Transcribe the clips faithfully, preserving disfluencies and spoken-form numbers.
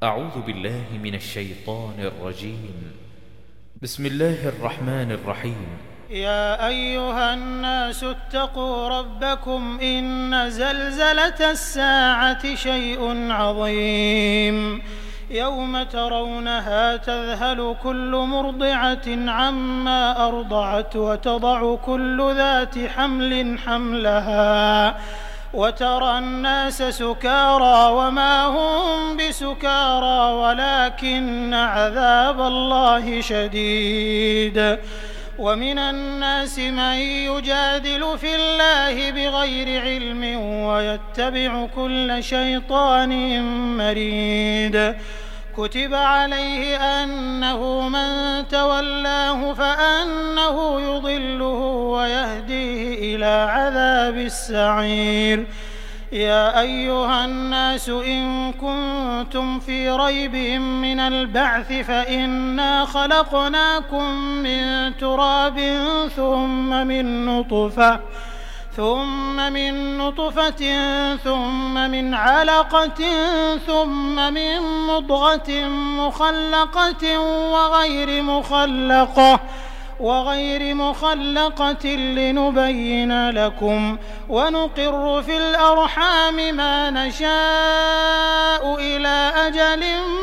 أعوذ بالله من الشيطان الرجيم. بسم الله الرحمن الرحيم. يا أيها الناس اتقوا ربكم إن زلزلة الساعة شيء عظيم يوم ترونها تذهل كل مرضعة عما أرضعت وتضع كل ذات حمل حملها وترى الناس سكارى وما هم بسكارى ولكن عذاب الله شديد. ومن الناس من يجادل في الله بغير علم ويتبع كل شيطان مريد. كتب عليه أنه من تولاه فأنه يضله ويهديه إلى عذاب السعير. يا أيها الناس إن كنتم في ريب من البعث فإنا خلقناكم من تراب ثم من نطفة ثم من نطفة ثم من علقة ثم من مضغة مخلقة وغير مخلقة وغير مخلقة لنبين لكم ونقر في الأرحام ما نشاء إلى أجل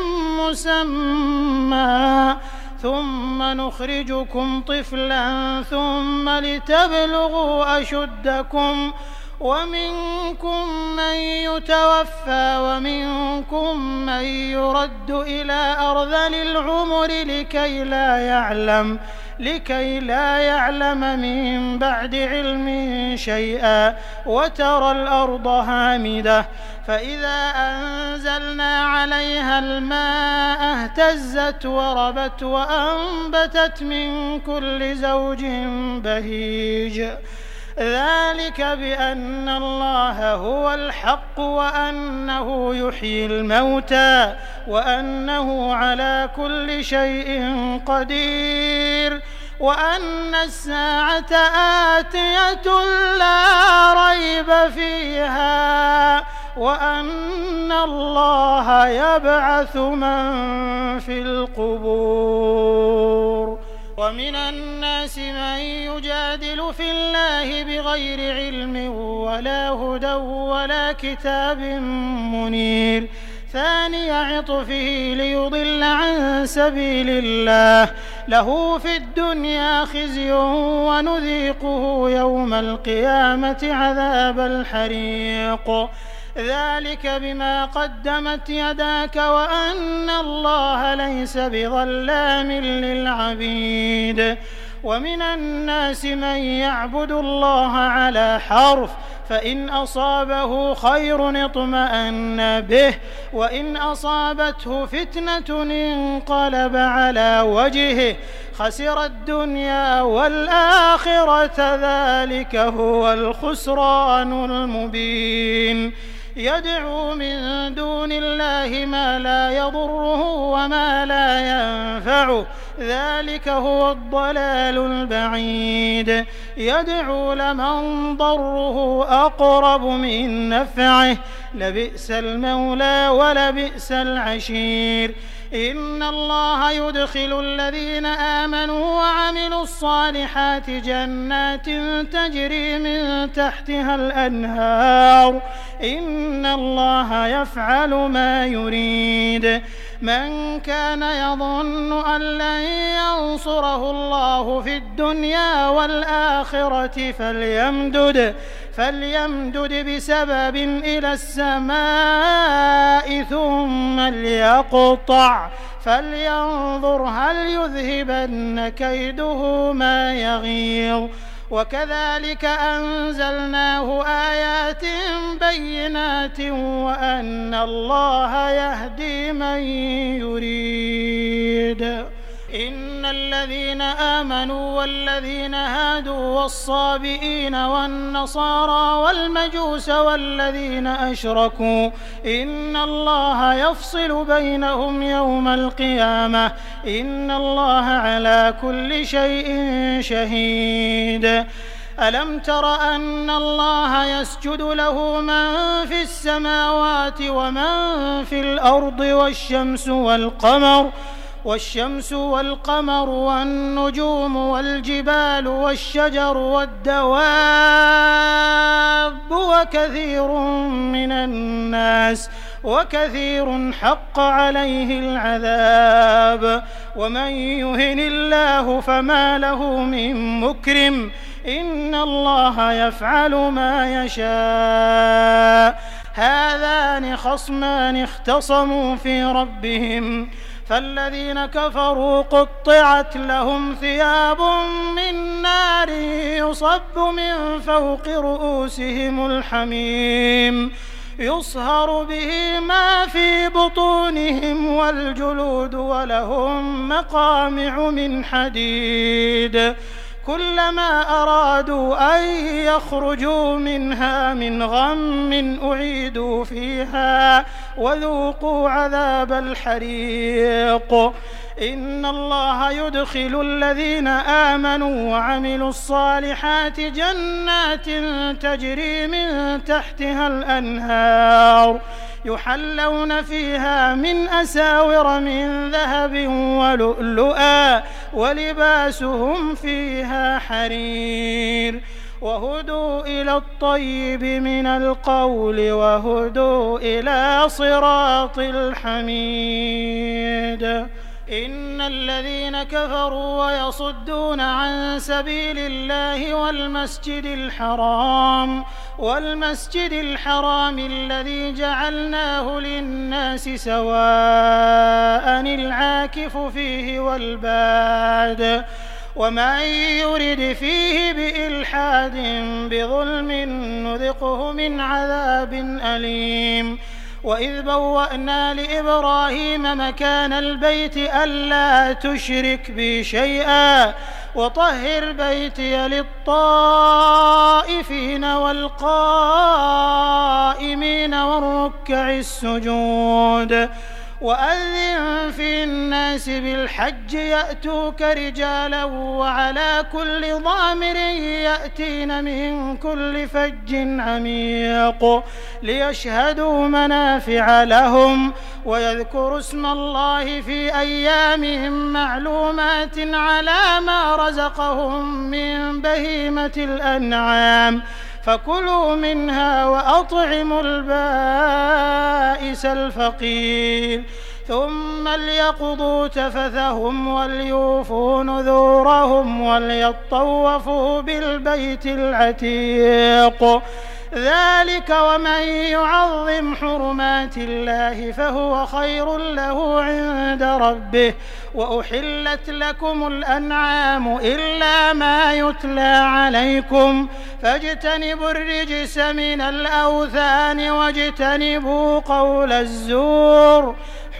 مسمى ثم نخرجكم طفلا ثم لتبلغوا أشدكم ومنكم من يتوفى ومنكم من يرد إلى أرذل العمر لكي لا يعلم لكي لا يعلم من بعد علم شيئا وترى الأرض هامدة فإذا أنزلنا عليها الماء اهتزت وربت وأنبتت من كل زوج بهيج. ذلك بأن الله هو الحق وأنه يحيي الموتى وأنه على كل شيء قدير وأن الساعة آتية لا ريب فيها وأن الله يبعث من في القبور. ومن الناس من يجادل في الله بغير علم ولا هدى ولا كتاب منير. ثاني عطفه ليضل عن سبيل الله له في الدنيا خزي ونذيقه يوم القيامة عذاب الحريق. ذلك بما قدمت يداك وأن الله ليس بظلام للعبيد. ومن الناس من يعبد الله على حرف فإن أصابه خير اطمأن به وإن أصابته فتنة انقلب على وجهه خسر الدنيا والآخرة ذلك هو الخسران المبين. يدعو من دون الله ما لا يضره وما لا ينفعه ذلك هو الضلال البعيد. يدعو لمن ضره أقرب من نفعه لبئس المولى ولبئس العشير. إن الله يدخل الذين آمنوا وعملوا الصالحات جنات تجري من تحتها الأنهار إن الله يفعل ما يريد. من كان يظن أن لن ينصره الله في الدنيا والآخرة فليمدد فليمدد بسبب إلى السماء ثم ليقطع فلينظر هل يذهبن كيده ما يغيظ. وكذلك أنزلناه آيات بينات وأن الله يهدي من يريد. إن الذين آمنوا والذين هادوا والصابئين والنصارى والمجوس والذين أشركوا إن الله يفصل بينهم يوم القيامة إن الله على كل شيء شهيد. ألم تر أن الله يسجد له من في السماوات ومن في الأرض والشمس والقمر والشمس والقمر والنجوم والجبال والشجر والدواب وكثير من الناس وكثير حق عليه العذاب ومن يهن الله فما له من مكرم إن الله يفعل ما يشاء هذان خصمان اختصموا في ربهم فالذين كفروا قطعت لهم ثياب من نار يصب من فوق رؤوسهم الحميم يصهر به ما في بطونهم والجلود ولهم مقامع من حديد كلما أرادوا أن يخرجوا منها من غم أعيدوا فيها وذوقوا عذاب الحريق إن الله يدخل الذين آمنوا وعملوا الصالحات جنات تجري من تحتها الأنهار يحلون فيها من أساور من ذهب ولؤلؤا ولباسهم فيها حرير وهدوا إلى الطيب من القول وهدوا إلى صراط الحميد إن الذين كفروا ويصدون عن سبيل الله والمسجد الحرام والمسجد الحرام الذي جعلناه للناس سواء العاكف فيه والباد ومن يرد فيه بإلحاد بظلم نذقه من عذاب أليم وإذ بوأنا لإبراهيم مكان البيت ألا تشرك بي شيئا وطهر بيتي للطائفين والقائمين والركع السجود وأذن في الناس بالحج يأتوك رجالا وعلى كل ضامر يأتين من كل فج عميق ليشهدوا منافع لهم ويذكروا اسم الله في أيام معلومات على ما رزقهم من بهيمة الأنعام فكلوا منها وأطعموا البائس الفقير ثم ليقضوا تفثهم وليوفوا نذورهم وليطوفوا بالبيت العتيق ذلك ومن يعظم حرمات الله فهو خير له عند ربه وأحلت لكم الأنعام إلا ما يتلى عليكم فاجتنبوا الرجس من الأوثان واجتنبوا قول الزور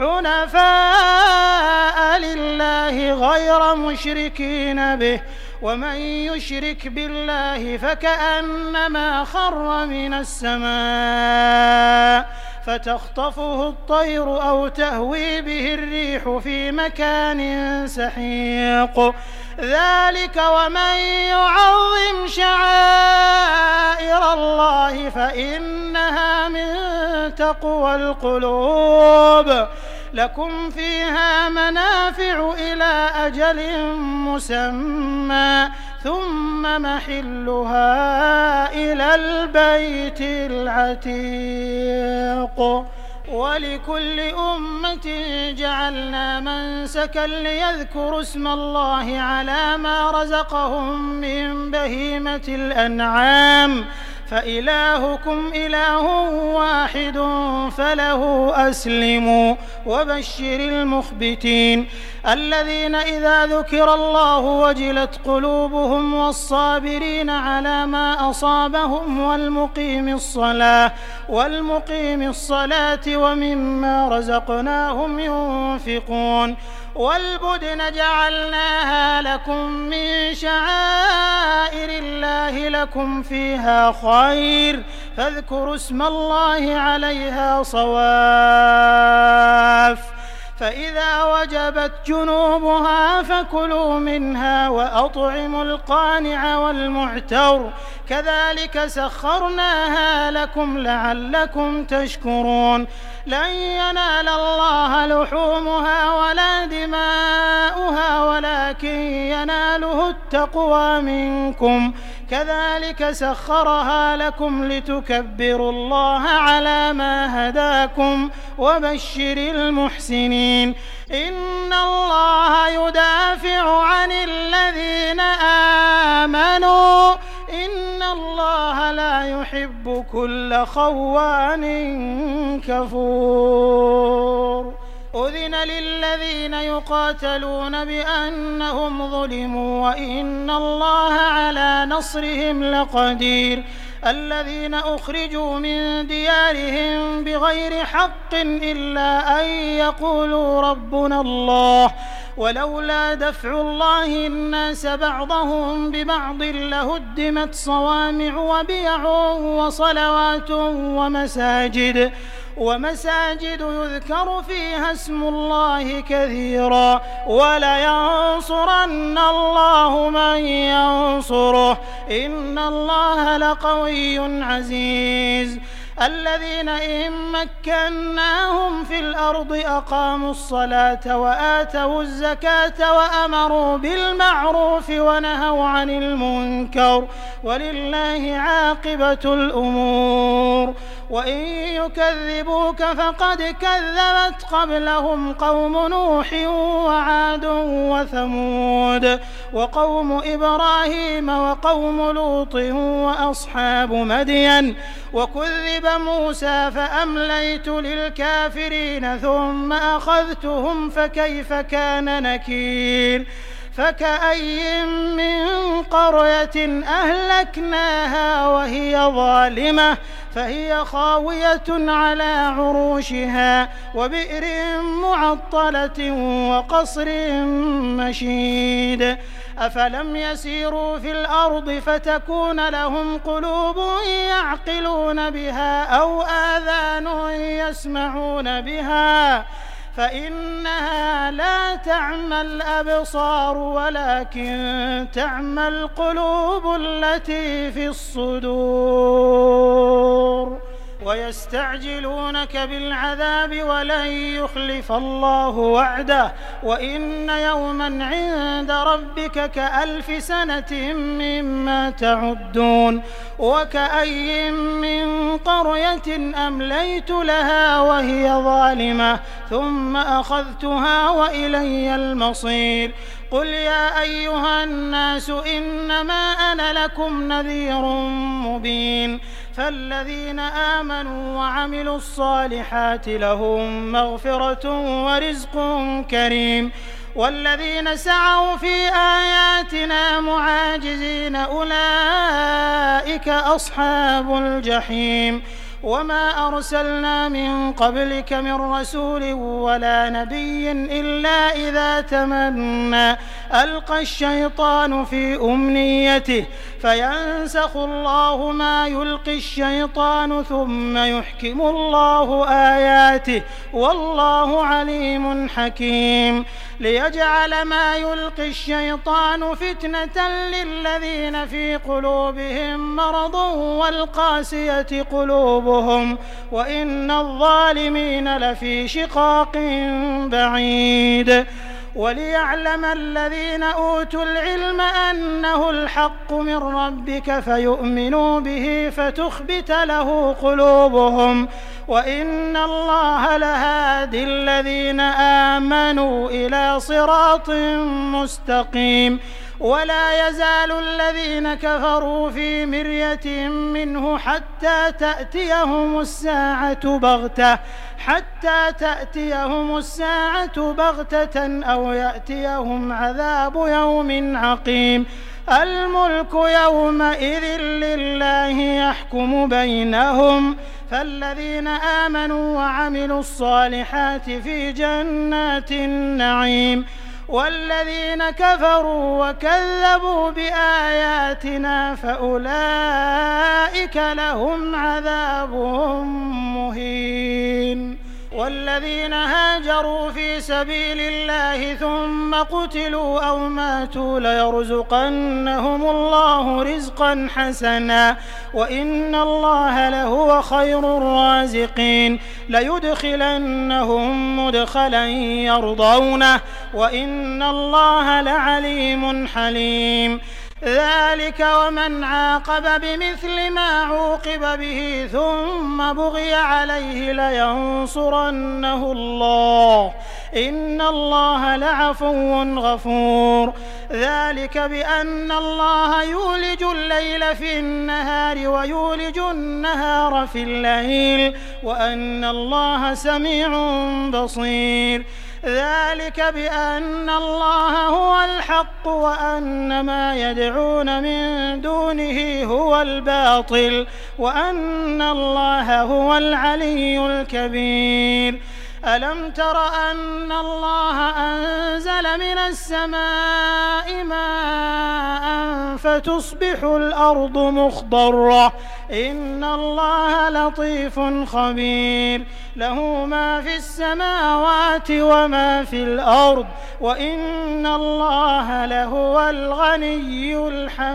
حنفاء لله غير مشركين به ومن يشرك بالله فكأنما خر من السماء فتخطفه الطير أو تهوي به الريح في مكان سحيق ذلك ومن يعظم شعائر الله فإنها من تقوى القلوب لكم فيها منافع إلى أجل مسمى ثم محلها إلى البيت العتيق ولكل أمة جعلنا منسكا ليذكروا اسم الله على ما رزقهم من بهيمة الأنعام فإلهكم إله واحد فله أسلموا وبشر المخبتين الذين إذا ذكر الله وجلت قلوبهم والصابرين على ما أصابهم والمقيم الصلاة والمقيم الصلاة ومما رزقناهم ينفقون والبدن جعلناها لكم من شعائر الله لكم فيها خير فاذكروا اسم الله عليها صواف فإذا وجبت جنوبها فكلوا منها وأطعموا القانع والمعتر كذلك سخرناها لكم لعلكم تشكرون لن ينال الله لحومها ولا دماؤها ولكن يناله التقوى منكم كذلك سخرها لكم لتكبروا الله على ما هداكم وبشر المحسنين إن الله يدافع عن الذين آمنوا إن الله لا يحب كل خوان كفور أذن للذين يقاتلون بأنهم ظلموا وإن الله على نصرهم لقدير الذين أخرجوا من ديارهم بغير حق إلا أن يقولوا ربنا الله ولولا دفع الله الناس بعضهم ببعض لهدمت صوامع وبيع وصلوات ومساجد ومساجد يذكر فيها اسم الله كثيرا ولينصرن الله من ينصره إن الله لقوي عزيز الذين إن مكناهم في الأرض أقاموا الصلاة وآتوا الزكاة وأمروا بالمعروف ونهوا عن المنكر ولله عاقبة الأمور وإن يكذبوك فقد كذبت قبلهم قوم نوح وعاد وثمود وقوم إبراهيم وقوم لوط وأصحاب مدين وكذب موسى فأمليت للكافرين ثم أخذتهم فكيف كان نكير فكأي من قرية أهلكناها وهي ظالمة فهي خاوية على عروشها وبئر معطلة وقصر مشيد أفلم يسيروا في الأرض فتكون لهم قلوب يعقلون بها أو آذان يسمعون بها فإنها لا تعمى الأبصار ولكن تعمى القلوب التي في الصدور ويستعجلونك بالعذاب ولن يخلف الله وعده وإن يوما عند ربك كألف سنة مما تعدون وكأي من قرية أمليت لها وهي ظالمة ثم أخذتها وإلي المصير قل يا أيها الناس إنما أنا لكم نذير مبين فالذين آمنوا وعملوا الصالحات لهم مغفرة ورزق كريم والذين سعوا في آياتنا معاجزين أولئك أصحاب الجحيم وما أرسلنا من قبلك من رسول ولا نبي إلا إذا تمنى ألقى الشيطان في أمنيته فينسخ الله ما يلقي الشيطان ثم يحكم الله آياته والله عليم حكيم ليجعل ما يلقي الشيطان فتنة للذين في قلوبهم مرض والقاسية قلوبهم وإن الظالمين لفي شقاق بعيد وليعلم الذين أوتوا العلم أنه الحق من ربك فيؤمنوا به فتخبت له قلوبهم وإن الله لهادي الذين آمنوا إلى صراط مستقيم ولا يزال الذين كفروا في مرية منه حتى تأتيهم الساعة بغتة حتى تأتيهم الساعة بغتة أو يأتيهم عذاب يوم عقيم الملك يومئذ لله يحكم بينهم فالذين آمنوا وعملوا الصالحات في جنات النعيم والذين كفروا وكذبوا بآياتنا فأولئك لهم عذاب مهين والذين هاجروا في سبيل الله ثم قتلوا أو ماتوا ليرزقنهم الله رزقا حسنا وإن الله لهو خير الرازقين ليدخلنهم مدخلا يرضونه وإن الله لعليم حليم ذلك ومن عاقب بمثل ما عوقب به ثم بغي عليه لينصرنه الله إن الله لعفو غفور ذلك بأن الله يولج الليل في النهار ويولج النهار في الليل وأن الله سميع بصير ذلك بأن الله هو الحق وأن ما يدعون من دونه هو الباطل وأن الله هو العلي الكبير ألم تر أن الله أنزل من السماء ماء فتصبح الأرض مخضرة إن الله لطيف خبير له ما في السماوات وما في الأرض وإن الله لهو الغني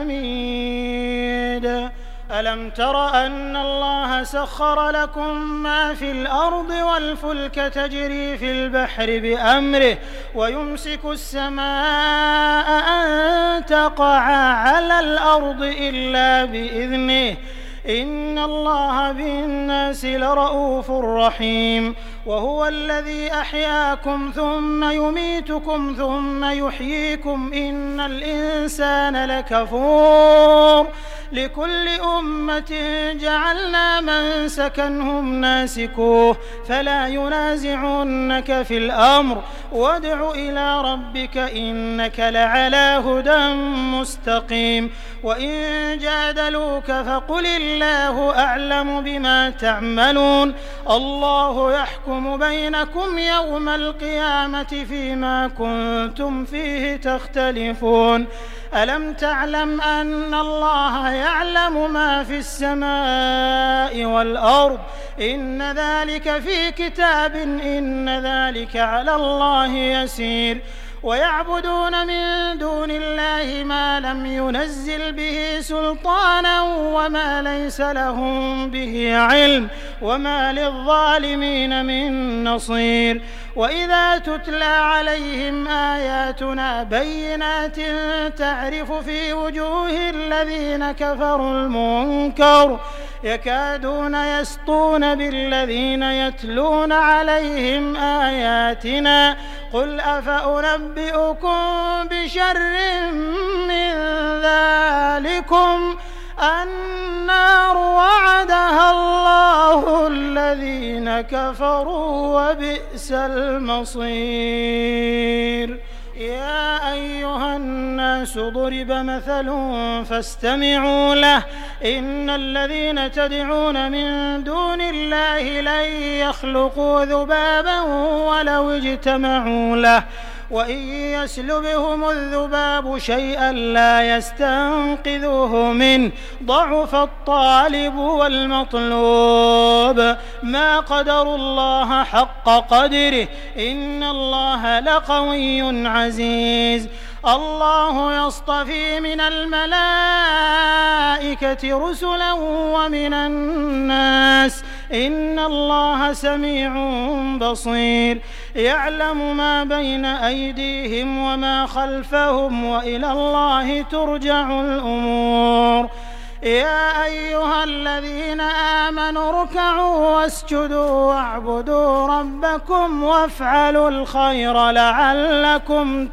الحميد ألم تر أن الله سخر لكم ما في الأرض والفلك تجري في البحر بأمره ويمسك السماء أن تقع على الأرض إلا بإذنه إن الله بالناس لرؤوف رحيم وهو الذي أحياكم ثم يميتكم ثم يحييكم إن الإنسان لكفور لكل أمة جعلنا من سكنهم ناسكوه فلا ينازعنك في الأمر وادع إلى ربك إنك لعلى هدى مستقيم وإن جادلوك فقل الله أعلم بما تعملون الله يحكم بينكم يوم القيامة فيما كنتم فيه تختلفون ألم تعلم أن الله يعلم ما في السماء والأرض إن ذلك في كتاب إن ذلك على الله يسير ويعبدون من دون الله ما لم ينزل به سلطانا وما ليس لهم به علم وما للظالمين من نصير وإذا تتلى عليهم آياتنا بينات تعرف في وجوه الذين كفروا المنكر يكادون يسطون بالذين يتلون عليهم آياتنا قل أفأنبئكم بشر من ذلكم النار وعدها الله الذين كفروا وبئس المصير يا أيها الناس ضرب مثل فاستمعوا له إن الذين تدعون من دون الله لن يخلقوا ذبابا ولو اجتمعوا له وإن يسلبهم الذباب شيئا لا يستنقذوه منه ضعف الطالب والمطلوب ما قدروا الله حق قدره إن الله لقوي عزيز الله يصطفي من الملائكة رسلا ومن الناس إن الله سميع بصير يعلم ما بين أيديهم وما خلفهم وإلى الله ترجع الأمور يا أيها الذين آمنوا اركعوا واسجدوا واعبدوا ربكم وافعلوا الخير لعلكم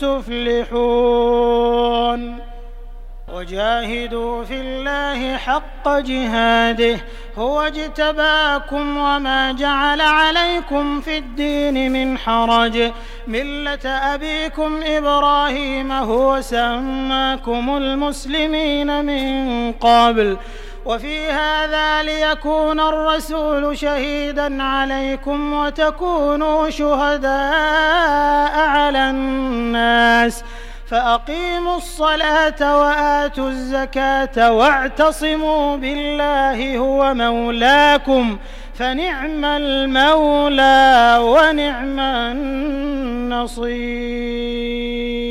تفلحون وجاهدوا في الله حق جهاده هو اجتباكم وما جعل عليكم في الدين من حرج ملة أبيكم إبراهيم هو سماكم المسلمين من قبل وفي هذا ليكون الرسول شهيدا عليكم وتكونوا شهداء على الناس فأقيموا الصلاة وآتوا الزكاة واعتصموا بالله هو مولاكم فنعم المولى ونعم النصير.